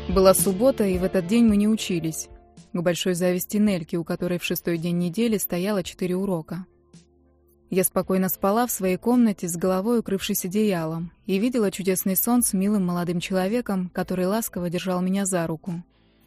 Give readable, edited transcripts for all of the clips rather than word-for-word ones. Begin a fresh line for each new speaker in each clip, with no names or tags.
Была суббота, и в этот день мы не учились. К большой зависти Нельки, у которой в 6-й день недели стояло 4 урока. Я спокойно спала в своей комнате, с головой укрывшись одеялом, и видела чудесный сон с милым молодым человеком, который ласково держал меня за руку.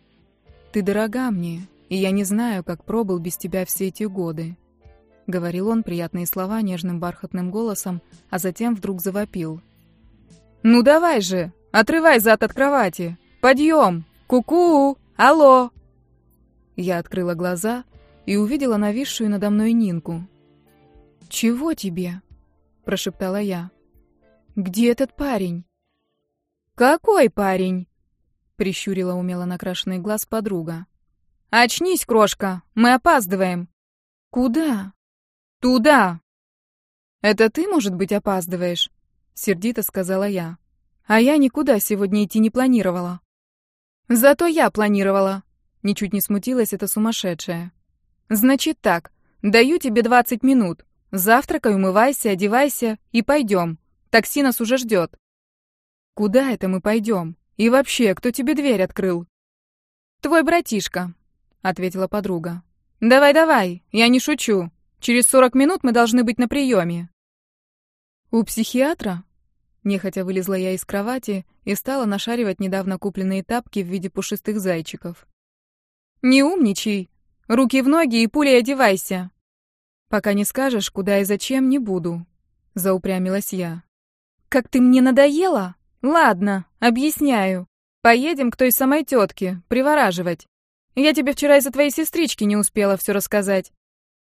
«Ты дорога мне, и я не знаю, как пробыл без тебя все эти годы», — говорил он приятные слова нежным бархатным голосом, а затем вдруг завопил. «Ну давай же, отрывай зад от кровати! Подъем! Ку-ку! Алло!» Я открыла глаза и увидела нависшую надо мной Нинку. «Чего тебе?» — прошептала я. «Где этот парень?» «Какой парень?» — прищурила умело накрашенный глаз подруга. «Очнись, крошка, мы опаздываем». «Куда?» «Туда!» «Это ты, может быть, опаздываешь?» — сердито сказала я. «А я никуда сегодня идти не планировала». «Зато я планировала», — ничуть не смутилась эта сумасшедшая. «Значит так, даю тебе 20 минут. Завтракай, умывайся, одевайся и пойдем. Такси нас уже ждет». «Куда это мы пойдем? И вообще, кто тебе дверь открыл?» «Твой братишка», — ответила подруга. «Давай, я не шучу. Через 40 минут мы должны быть на приеме». «У психиатра?» Нехотя вылезла я из кровати и стала нашаривать недавно купленные тапки в виде пушистых зайчиков. «Не умничай. Руки в ноги и пулей одевайся». «Пока не скажешь, куда и зачем, не буду», — заупрямилась я. «Как ты мне надоела? Ладно, объясняю. Поедем к той самой тетке, привораживать. Я тебе вчера из-за твоей сестрички не успела все рассказать».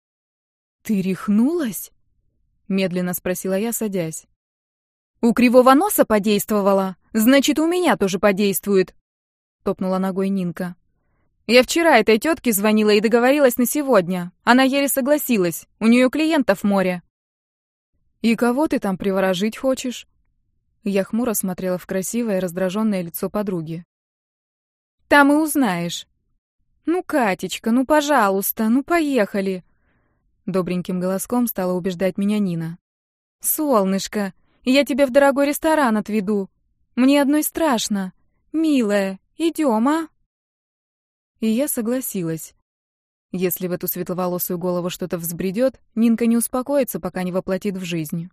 «Ты рехнулась?» — медленно спросила я, садясь. «У кривого носа подействовала, значит, у меня тоже подействует», — топнула ногой Нинка. «Я вчера этой тетке звонила и договорилась на сегодня. Она еле согласилась, у нее клиентов море». «И кого ты там приворожить хочешь?» Я хмуро смотрела в красивое, раздраженное лицо подруги. «Там и узнаешь». «Ну, Катечка, ну, пожалуйста, ну, поехали!» Добреньким голоском стала убеждать меня Нина. «Солнышко, я тебя в дорогой ресторан отведу. Мне одной страшно. Милая, идем, а?» И я согласилась. Если в эту светловолосую голову что-то взбредет, Нинка не успокоится, пока не воплотит в жизнь.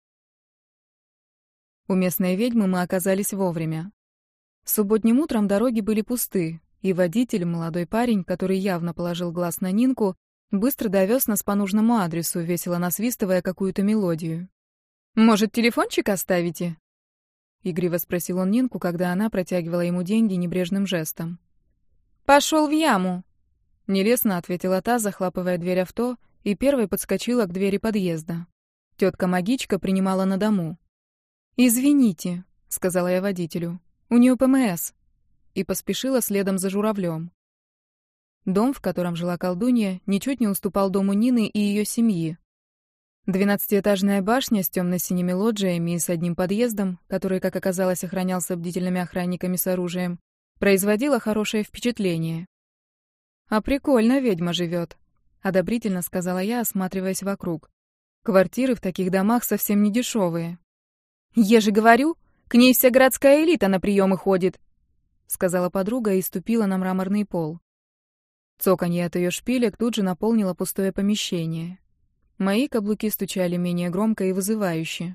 У местной ведьмы мы оказались вовремя. Субботним утром дороги были пусты, и водитель, молодой парень, который явно положил глаз на Нинку, быстро довез нас по нужному адресу, весело насвистывая какую-то мелодию. «Может, телефончик оставите?» — игриво спросил он Нинку, когда она протягивала ему деньги небрежным жестом. «Пошел в яму!» — нелестно ответила та, захлапывая дверь авто, и первой подскочила к двери подъезда. Тетка-магичка принимала на дому. «Извините», — сказала я водителю, — «у нее ПМС», и поспешила следом за журавлем. Дом, в котором жила колдунья, ничуть не уступал дому Нины и ее семьи. 12-этажная башня с темно-синими лоджиями и с одним подъездом, который, как оказалось, охранялся бдительными охранниками с оружием, производила хорошее впечатление. «А прикольно ведьма живет», — одобрительно сказала я, осматриваясь вокруг. «Квартиры в таких домах совсем не дешевые». «Я же говорю, к ней вся городская элита на приемы ходит», — сказала подруга и ступила на мраморный пол. Цоканье от ее шпилек тут же наполнило пустое помещение. Мои каблуки стучали менее громко и вызывающе.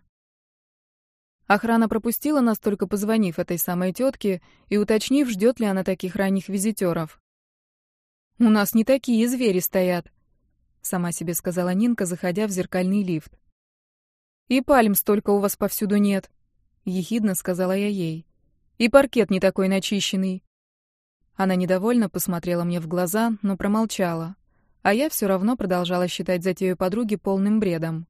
Охрана пропустила нас, только позвонив этой самой тетке и уточнив, ждет ли она таких ранних визитеров. «У нас не такие звери стоят», — сама себе сказала Нинка, заходя в зеркальный лифт. «И пальм столько у вас повсюду нет», — ехидно сказала я ей. «И паркет не такой начищенный». Она недовольно посмотрела мне в глаза, но промолчала, а я все равно продолжала считать затею подруги полным бредом.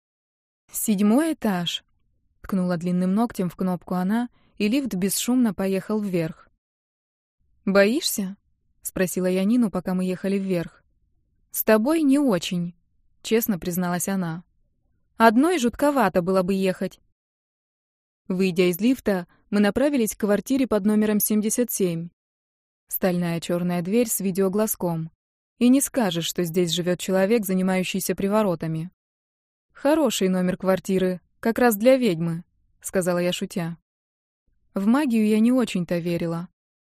«7-й этаж», — ткнула длинным ногтем в кнопку она, и лифт бесшумно поехал вверх. «Боишься?» — спросила я Нину, пока мы ехали вверх. «С тобой не очень», — честно призналась она. «Одной жутковато было бы ехать». Выйдя из лифта, мы направились к квартире под номером 77. Стальная черная дверь с видеоглазком. И не скажешь, что здесь живет человек, занимающийся приворотами. «Хороший номер квартиры, как раз для ведьмы», — сказала я, шутя. В магию я не очень-то верила,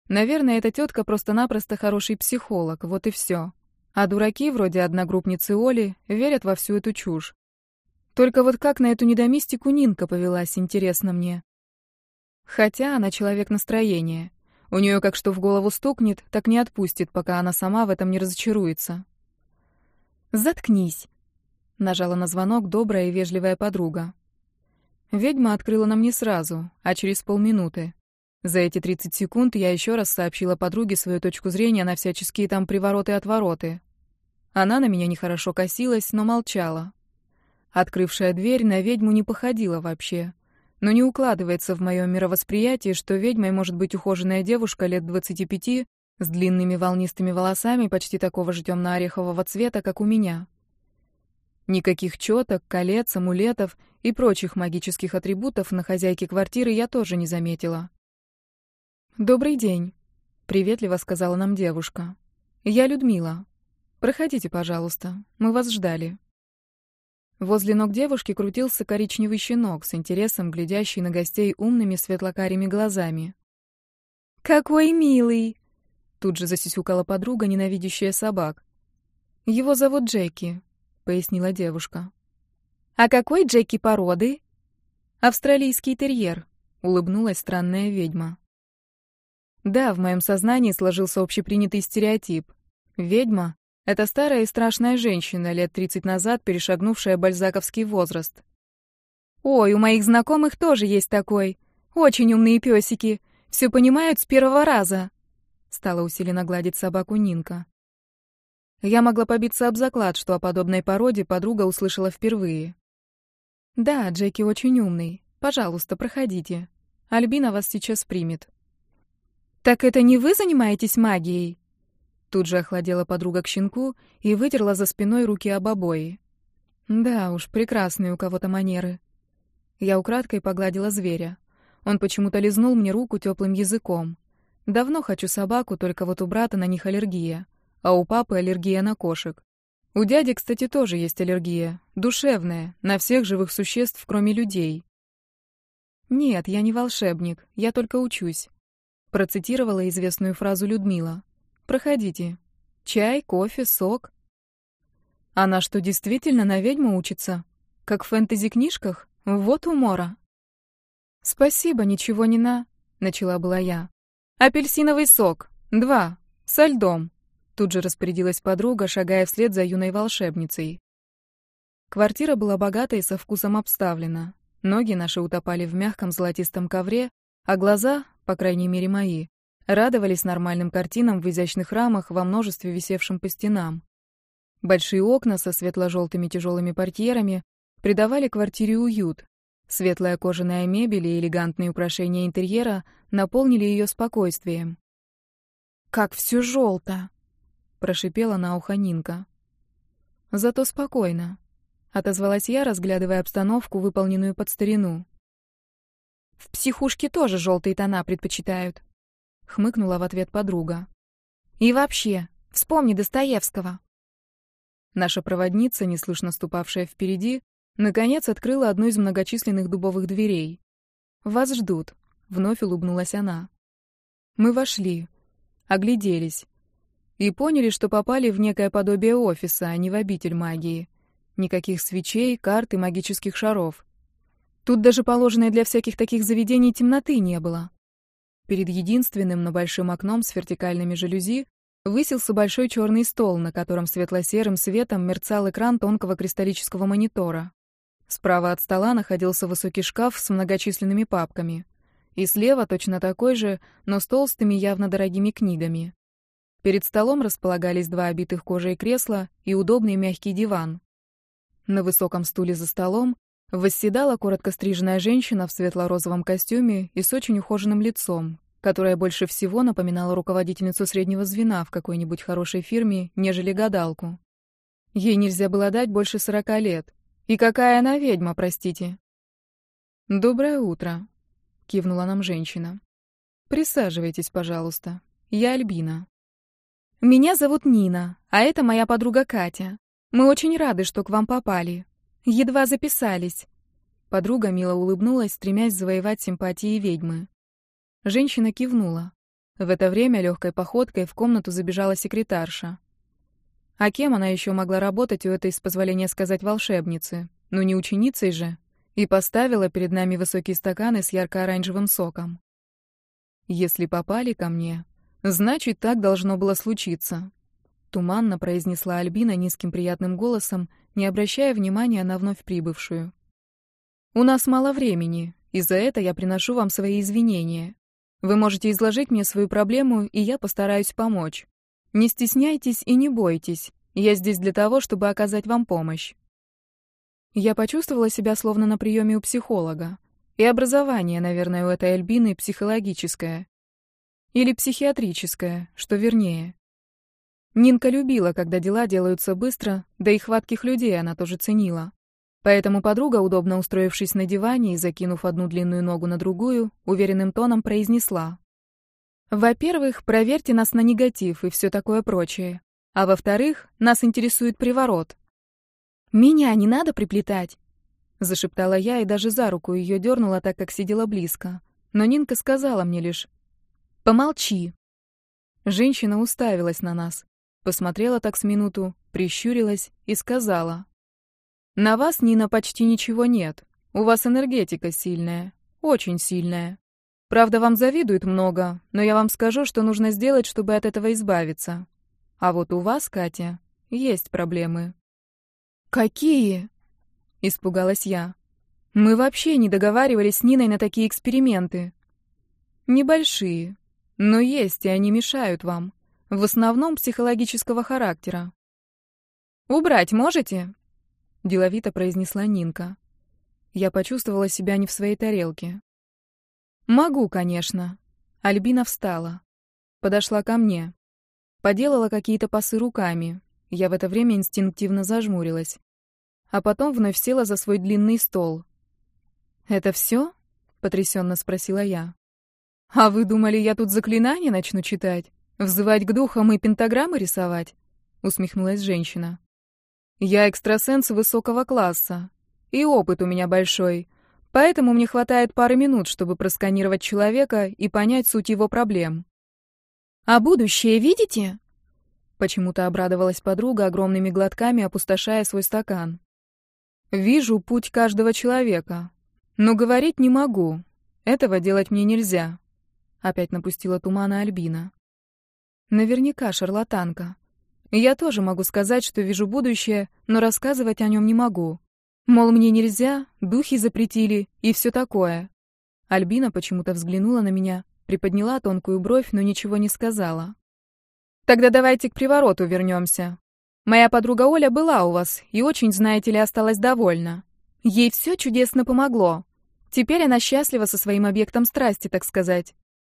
Наверное, эта тетка просто-напросто хороший психолог, вот и все. А дураки, вроде одногруппницы Оли, верят во всю эту чушь. Только вот как на эту недомистику Нинка повелась, интересно мне. Хотя она человек настроения. У нее как что в голову стукнет, так не отпустит, пока она сама в этом не разочаруется. «Заткнись», — нажала на звонок добрая и вежливая подруга. Ведьма открыла нам не сразу, а через полминуты. За эти 30 секунд я еще раз сообщила подруге свою точку зрения на всяческие там привороты и отвороты. Она на меня нехорошо косилась, но молчала. Открывшая дверь на ведьму не походила вообще. Но не укладывается в моем мировосприятии, что ведьмой может быть ухоженная девушка лет 25 с длинными волнистыми волосами почти такого же темно-орехового цвета, как у меня. Никаких четок, колец, амулетов и прочих магических атрибутов на хозяйке квартиры я тоже не заметила. «Добрый день», — приветливо сказала нам девушка. «Я Людмила. Проходите, пожалуйста, мы вас ждали». Возле ног девушки крутился коричневый щенок с интересом, глядящий на гостей умными светлокарими глазами. «Какой милый!» — тут же засюсюкала подруга, ненавидящая собак. «Его зовут Джеки», — пояснила девушка. «А какой Джеки породы?» «Австралийский терьер», — улыбнулась странная ведьма. Да, в моем сознании сложился общепринятый стереотип. Ведьма — это старая и страшная женщина, лет 30 назад перешагнувшая бальзаковский возраст. «Ой, у моих знакомых тоже есть такой. Очень умные пёсики. Всё понимают с первого раза», — стала усиленно гладить собаку Нинка. Я могла побиться об заклад, что о подобной породе подруга услышала впервые. «Да, Джеки очень умный. Пожалуйста, проходите. Альбина вас сейчас примет». «Так это не вы занимаетесь магией?» Тут же охладела подруга к щенку и вытерла за спиной руки об обои. Да уж, прекрасные у кого-то манеры. Я украдкой погладила зверя. Он почему-то лизнул мне руку теплым языком. Давно хочу собаку, только вот у брата на них аллергия, а у папы аллергия на кошек. У дяди, кстати, тоже есть аллергия, душевная, на всех живых существ, кроме людей. «Нет, я не волшебник, я только учусь», — процитировала известную фразу Людмила. «Проходите. Чай, кофе, сок». Она что, действительно на ведьму учится? Как в фэнтези-книжках? Вот умора. «Спасибо, ничего не на...» — начала была я. «Апельсиновый сок. 2. Со льдом». Тут же распорядилась подруга, шагая вслед за юной волшебницей. Квартира была богата и со вкусом обставлена. Ноги наши утопали в мягком золотистом ковре, а глаза, по крайней мере мои, радовались нормальным картинам в изящных рамах во множестве висевшим по стенам. Большие окна со светло-желтыми тяжелыми портьерами придавали квартире уют. Светлая кожаная мебель и элегантные украшения интерьера наполнили ее спокойствием. «Как все желто!» — прошипела на ухо Нинка. «Зато спокойно», — отозвалась я, разглядывая обстановку, выполненную под старину. «В психушке тоже желтые тона предпочитают», — хмыкнула в ответ подруга. «И вообще, вспомни Достоевского». Наша проводница, неслышно ступавшая впереди, наконец открыла одну из многочисленных дубовых дверей. «Вас ждут», — вновь улыбнулась она. Мы вошли, огляделись и поняли, что попали в некое подобие офиса, а не в обитель магии. Никаких свечей, карт и магических шаров. Тут даже положенной для всяких таких заведений темноты не было. Перед единственным, но большим окном с вертикальными жалюзи высился большой черный стол, на котором светло-серым светом мерцал экран тонкого кристаллического монитора. Справа от стола находился высокий шкаф с многочисленными папками. И слева точно такой же, но с толстыми, явно дорогими книгами. Перед столом располагались 2 обитых кожей кресла и удобный мягкий диван. На высоком стуле за столом восседала коротко стриженная женщина в светло-розовом костюме и с очень ухоженным лицом, которая больше всего напоминала руководительницу среднего звена в какой-нибудь хорошей фирме, нежели гадалку. Ей нельзя было дать больше 40 лет. И какая она ведьма, простите? «Доброе утро», — кивнула нам женщина. «Присаживайтесь, пожалуйста. Я Альбина». «Меня зовут Нина, а это моя подруга Катя. Мы очень рады, что к вам попали. Едва записались». Подруга мило улыбнулась, стремясь завоевать симпатии ведьмы. Женщина кивнула. В это время легкой походкой в комнату забежала секретарша. А кем она еще могла работать у этой, с позволения сказать, волшебницы? Ну не ученицей же. И поставила перед нами высокие стаканы с ярко-оранжевым соком. «Если попали ко мне, значит, так должно было случиться», — туманно произнесла Альбина низким приятным голосом, не обращая внимания на вновь прибывшую. «У нас мало времени, и за это я приношу вам свои извинения. Вы можете изложить мне свою проблему, и я постараюсь помочь. Не стесняйтесь и не бойтесь. Я здесь для того, чтобы оказать вам помощь». Я почувствовала себя словно на приеме у психолога. И образование, наверное, у этой Альбины психологическое. Или психиатрическое, что вернее. Нинка любила, когда дела делаются быстро, да и хватких людей она тоже ценила. Поэтому подруга, удобно устроившись на диване и закинув одну длинную ногу на другую, уверенным тоном произнесла: «Во-первых, проверьте нас на негатив и все такое прочее. А во-вторых, нас интересует приворот». «Меня не надо приплетать», — зашептала я и даже за руку ее дернула, так как сидела близко. Но Нинка сказала мне лишь: «Помолчи». Женщина уставилась на нас, посмотрела так с минуту, прищурилась и сказала: «На вас, Нина, почти ничего нет. У вас энергетика сильная, очень сильная. Правда, вам завидуют много, но я вам скажу, что нужно сделать, чтобы от этого избавиться. А вот у вас, Катя, есть проблемы». «Какие?» — испугалась я. «Мы вообще не договаривались с Ниной на такие эксперименты». «Небольшие, но есть, и они мешают вам. В основном психологического характера». «Убрать можете?» — деловито произнесла Нинка. Я почувствовала себя не в своей тарелке. «Могу, конечно». Альбина встала. Подошла ко мне. Поделала какие-то пасы руками. Я в это время инстинктивно зажмурилась. А потом вновь села за свой длинный стол. «Это все?» — потрясенно спросила я. «А вы думали, я тут заклинания начну читать? Взывать к духам и пентаграммы рисовать?» — усмехнулась женщина. «Я экстрасенс высокого класса. И опыт у меня большой. Поэтому мне хватает пары минут, чтобы просканировать человека и понять суть его проблем». «А будущее видите?» Почему-то обрадовалась подруга, огромными глотками опустошая свой стакан. «Вижу путь каждого человека. Но говорить не могу. Этого делать мне нельзя». Опять напустила тумана Альбина. Наверняка шарлатанка. Я тоже могу сказать, что вижу будущее, но рассказывать о нем не могу. Мол, мне нельзя, духи запретили и все такое. Альбина почему-то взглянула на меня, приподняла тонкую бровь, но ничего не сказала. «Тогда давайте к привороту вернемся. Моя подруга Оля была у вас и очень, знаете ли, осталась довольна. Ей все чудесно помогло. Теперь она счастлива со своим объектом страсти, так сказать».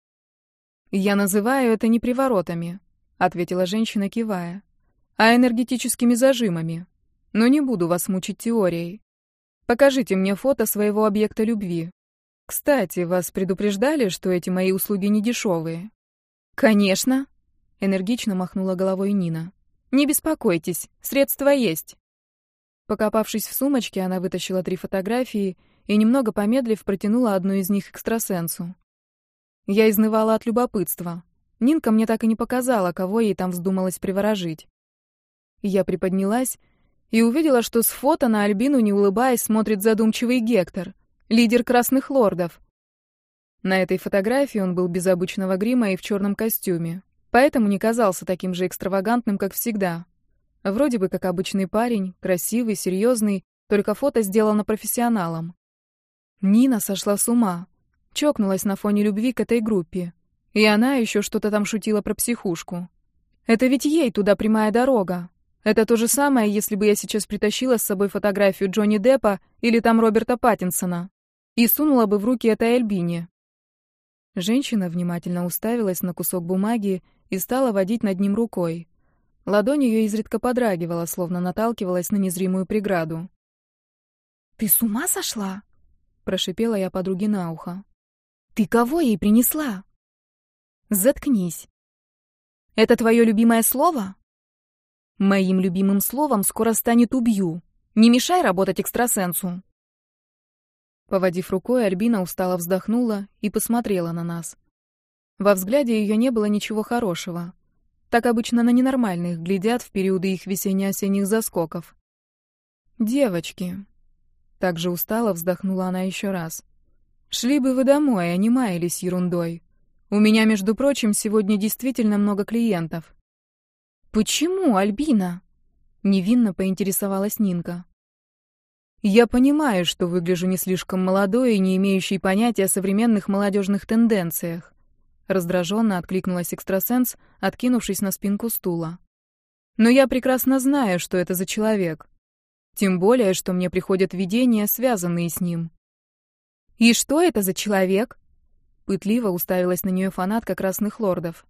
«Я называю это не приворотами», — ответила женщина, кивая, «а энергетическими зажимами. Но не буду вас мучить теорией. Покажите мне фото своего объекта любви. Кстати, вас предупреждали, что эти мои услуги не дешевые?» «Конечно», — энергично махнула головой Нина. «Не беспокойтесь, средства есть». Покопавшись в сумочке, она вытащила 3 фотографии и, немного помедлив, протянула одну из них экстрасенсу. Я изнывала от любопытства. Нинка мне так и не показала, кого ей там вздумалось приворожить. Я приподнялась и увидела, что с фото на Альбину, не улыбаясь, смотрит задумчивый Гектор, лидер Красных Лордов. На этой фотографии он был без обычного грима и в черном костюме, поэтому не казался таким же экстравагантным, как всегда. Вроде бы как обычный парень, красивый, серьезный, только фото сделано профессионалом. Нина сошла с ума. Чокнулась на фоне любви к этой группе. И она еще что-то там шутила про психушку. Это ведь ей туда прямая дорога. Это то же самое, если бы я сейчас притащила с собой фотографию Джонни Деппа или там Роберта Паттинсона и сунула бы в руки этой Альбине. Женщина внимательно уставилась на кусок бумаги и стала водить над ним рукой. Ладонь ее изредка подрагивала, словно наталкивалась на незримую преграду. «Ты с ума сошла?» — прошипела я подруге на ухо. «Ты кого ей принесла?» «Заткнись. Это твое любимое слово?» «Моим любимым словом скоро станет «убью». Не мешай работать экстрасенсу». Поводив рукой, Альбина устало вздохнула и посмотрела на нас. Во взгляде ее не было ничего хорошего. Так обычно на ненормальных глядят в периоды их весенне-осенних заскоков. «Девочки», — так же устало вздохнула она еще раз, — «шли бы вы домой, а не маялись ерундой. У меня, между прочим, сегодня действительно много клиентов». «Почему, Альбина?» — невинно поинтересовалась Нинка. «Я понимаю, что выгляжу не слишком молодой и не имеющей понятия о современных молодежных тенденциях», — раздраженно откликнулась экстрасенс, откинувшись на спинку стула. «Но я прекрасно знаю, что это за человек. Тем более, что мне приходят видения, связанные с ним». «И что это за человек?» — пытливо уставилась на нее фанатка Красных Лордов.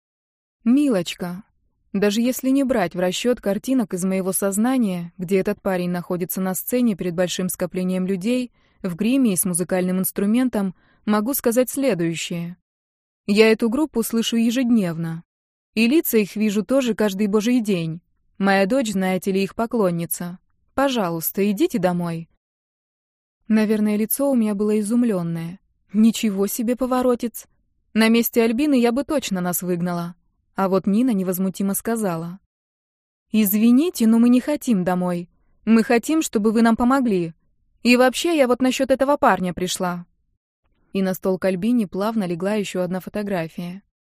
«Милочка, даже если не брать в расчет картинок из моего сознания, где этот парень находится на сцене перед большим скоплением людей, в гриме и с музыкальным инструментом, могу сказать следующее. Я эту группу слышу ежедневно. И лица их вижу тоже каждый божий день. Моя дочь, знаете ли, их поклонница. Пожалуйста, идите домой». Наверное, лицо у меня было изумленное. Ничего себе поворотец. На месте Альбины я бы точно нас выгнала. А вот Нина невозмутимо сказала: «Извините, но мы не хотим домой. Мы хотим, чтобы вы нам помогли. И вообще, я вот насчет этого парня пришла». И на стол к Альбине плавно легла еще одна фотография.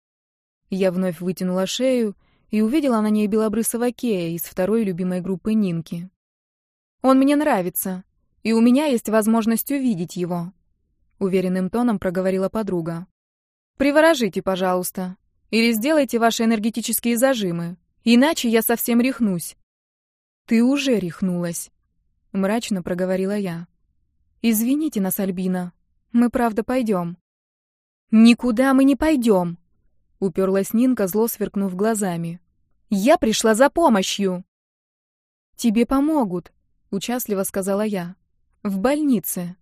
Я вновь вытянула шею и увидела на ней белобрысого Кея из второй любимой группы Нинки. «Он мне нравится, и у меня есть возможность увидеть его», — уверенным тоном проговорила подруга. «Приворожите, пожалуйста, или сделайте ваши энергетические зажимы, иначе я совсем рехнусь». «Ты уже рехнулась», — мрачно проговорила я. «Извините нас, Альбина, мы правда пойдем». «Никуда мы не пойдем», — уперлась Нинка, зло сверкнув глазами. «Я пришла за помощью». «Тебе помогут», — участливо сказала я. «В больнице».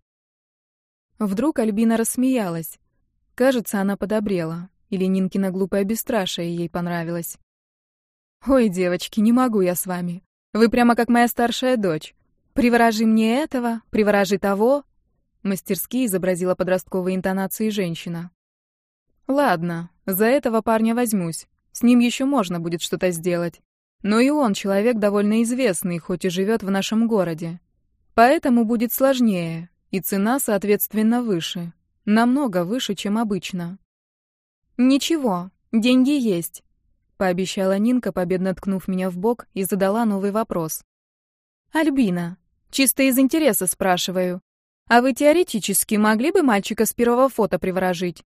Вдруг Альбина рассмеялась. Кажется, она подобрела. Или Нинкина глупое бесстрашие ей понравилось. «Ой, девочки, не могу я с вами. Вы прямо как моя старшая дочь. Приворожи мне этого, приворожи того». Мастерски изобразила подростковые интонации женщина. «Ладно, за этого парня возьмусь. С ним еще можно будет что-то сделать. Но и он человек довольно известный, хоть и живет в нашем городе. Поэтому будет сложнее, и цена, соответственно, выше. Намного выше, чем обычно». «Ничего, деньги есть», — пообещала Нинка, победно ткнув меня в бок, и задала новый вопрос. «Альбина, чисто из интереса спрашиваю, а вы теоретически могли бы мальчика с первого фото приворожить?»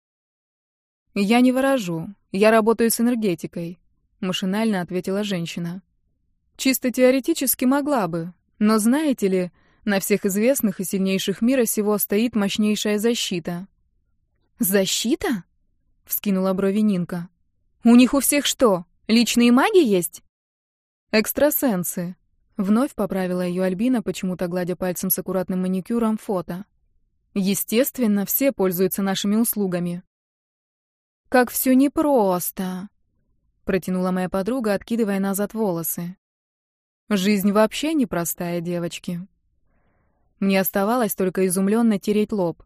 «Я не ворожу, я работаю с энергетикой», — машинально ответила женщина. «Чисто теоретически могла бы, но знаете ли, на всех известных и сильнейших мира сего стоит мощнейшая защита». «Защита?» — вскинула брови Нинка. «У них у всех что, личные маги есть?» «Экстрасенсы», — вновь поправила ее Альбина, почему-то гладя пальцем с аккуратным маникюром фото. «Естественно, все пользуются нашими услугами». «Как все непросто», — протянула моя подруга, откидывая назад волосы. «Жизнь вообще непростая, девочки». Мне оставалось только изумленно тереть лоб.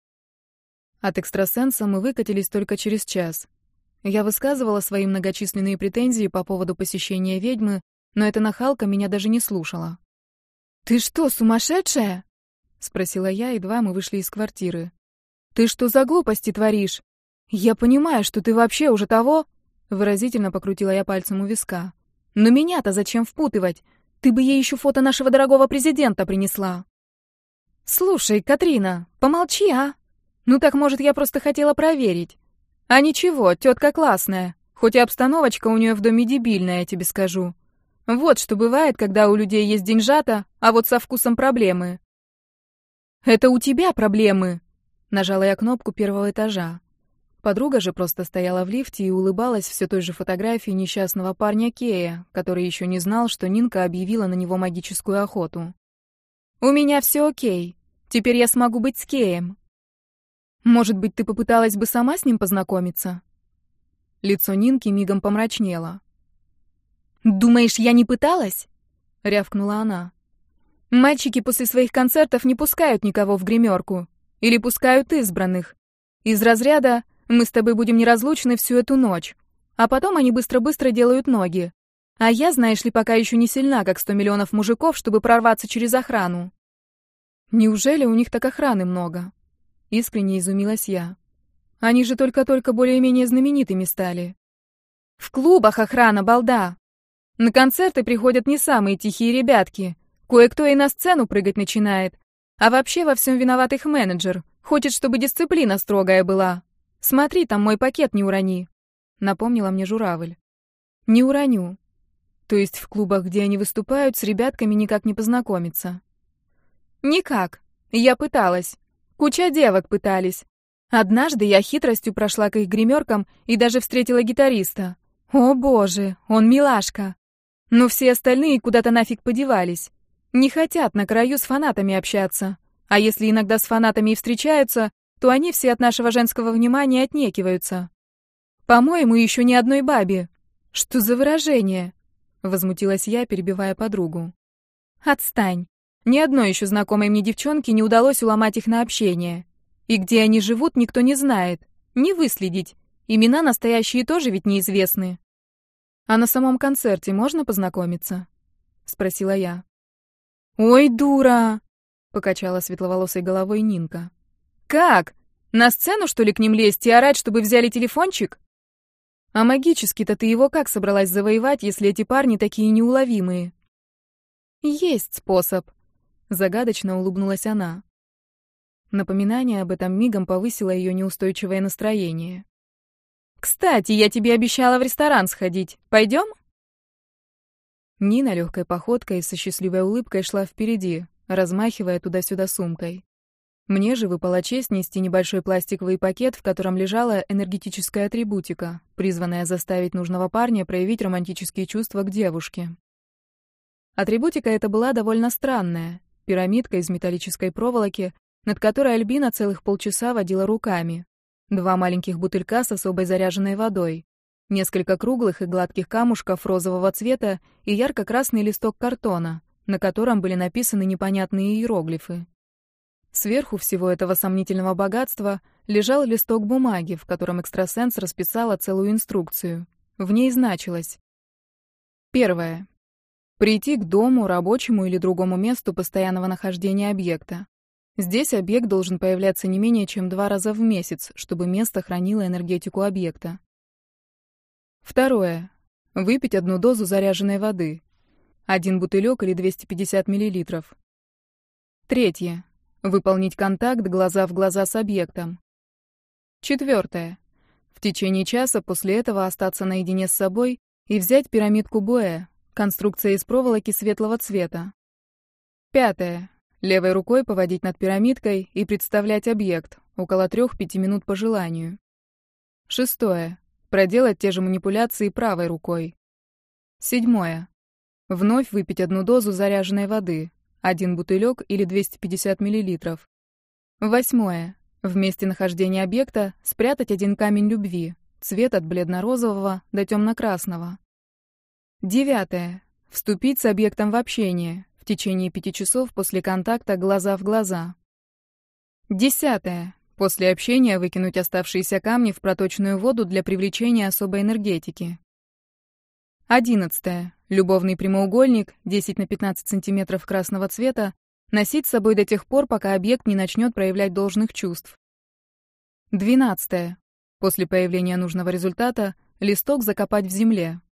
От экстрасенса мы выкатились только через час. Я высказывала свои многочисленные претензии по поводу посещения ведьмы, но эта нахалка меня даже не слушала. «Ты что, сумасшедшая?» — спросила я, едва мы вышли из квартиры. «Ты что за глупости творишь? Я понимаю, что ты вообще уже того...» Выразительно покрутила я пальцем у виска. «Но меня-то зачем впутывать? Ты бы ей еще фото нашего дорогого президента принесла». «Слушай, Катрина, помолчи, а? Ну так, может, я просто хотела проверить. А ничего, тетка классная, хоть и обстановочка у нее в доме дебильная, я тебе скажу. Вот что бывает, когда у людей есть деньжата, а вот со вкусом проблемы». «Это у тебя проблемы», — нажала я кнопку первого этажа. Подруга же просто стояла в лифте и улыбалась все той же фотографии несчастного парня Кея, который еще не знал, что Нинка объявила на него магическую охоту. «У меня все окей. Теперь я смогу быть с Кеем. Может быть, ты попыталась бы сама с ним познакомиться?» Лицо Нинки мигом помрачнело. «Думаешь, я не пыталась?» — рявкнула она. «Мальчики после своих концертов не пускают никого в гримерку. Или пускают избранных. Из разряда Мы с тобой будем неразлучны всю эту ночь. А потом они быстро-быстро делают ноги. А я, знаешь ли, пока еще не сильна, как 100 миллионов мужиков, чтобы прорваться через охрану». «Неужели у них так охраны много?» Искренне изумилась я. «Они же только-только более-менее знаменитыми стали». «В клубах охрана, балда. На концерты приходят не самые тихие ребятки. Кое-кто и на сцену прыгать начинает. А вообще во всем виноват их менеджер. Хочет, чтобы дисциплина строгая была. Смотри, там мой пакет не урони», — напомнила мне журавль. «Не уроню. То есть в клубах, где они выступают, с ребятками никак не познакомиться?» «Никак. Я пыталась. Куча девок пытались. Однажды я хитростью прошла к их гримеркам и даже встретила гитариста. О боже, он милашка. Но все остальные куда-то нафиг подевались. Не хотят на краю с фанатами общаться. А если иногда с фанатами и встречаются, то они все от нашего женского внимания отнекиваются. По-моему, еще ни одной бабе. Что за выражение?» Возмутилась я, перебивая подругу. «Отстань. Ни одной еще знакомой мне девчонке не удалось уломать их на общение. И где они живут, никто не знает. Не выследить. Имена настоящие тоже ведь неизвестны». «А на самом концерте можно познакомиться?» — спросила я. «Ой, дура!» — покачала светловолосой головой Нинка. «Как? На сцену, что ли, к ним лезть и орать, чтобы взяли телефончик? А магически-то ты его как собралась завоевать, если эти парни такие неуловимые?» «Есть способ», — загадочно улыбнулась она. Напоминание об этом мигом повысило ее неустойчивое настроение. «Кстати, я тебе обещала в ресторан сходить. Пойдем?» Нина легкой походкой со счастливой улыбкой шла впереди, размахивая туда-сюда сумкой. Мне же выпала честь нести небольшой пластиковый пакет, в котором лежала энергетическая атрибутика, призванная заставить нужного парня проявить романтические чувства к девушке. Атрибутика эта была довольно странная, пирамидка из металлической проволоки, над которой Альбина целых полчаса водила руками. 2 маленьких бутылька с особой заряженной водой, несколько круглых и гладких камушков розового цвета и ярко-красный листок картона, на котором были написаны непонятные иероглифы. Сверху всего этого сомнительного богатства лежал листок бумаги, в котором экстрасенс расписала целую инструкцию. В ней значилось: 1. Прийти к дому, рабочему или другому месту постоянного нахождения объекта. Здесь объект должен появляться не менее чем 2 раза в месяц, чтобы место хранило энергетику объекта. 2. Выпить 1 дозу заряженной воды. 1 бутылек или 250 мл. 3. Выполнить контакт глаза в глаза с объектом. 4. В течение часа после этого остаться наедине с собой и взять пирамидку Буэ, конструкция из проволоки светлого цвета. 5. Левой рукой поводить над пирамидкой и представлять объект, около 3-5 минут по желанию. 6. Проделать те же манипуляции правой рукой. 7. Вновь выпить 1 дозу заряженной воды, 1 бутылек или 250 мл. 8. В месте нахождения объекта спрятать 1 камень любви, цвет от бледно-розового до темно-красного. 9. Вступить с объектом в общение в течение 5 часов после контакта глаза в глаза. 10. После общения выкинуть оставшиеся камни в проточную воду для привлечения особой энергетики. 11. Любовный прямоугольник 10 на 15 см красного цвета носить с собой до тех пор, пока объект не начнет проявлять должных чувств. 12. После появления нужного результата листок закопать в земле,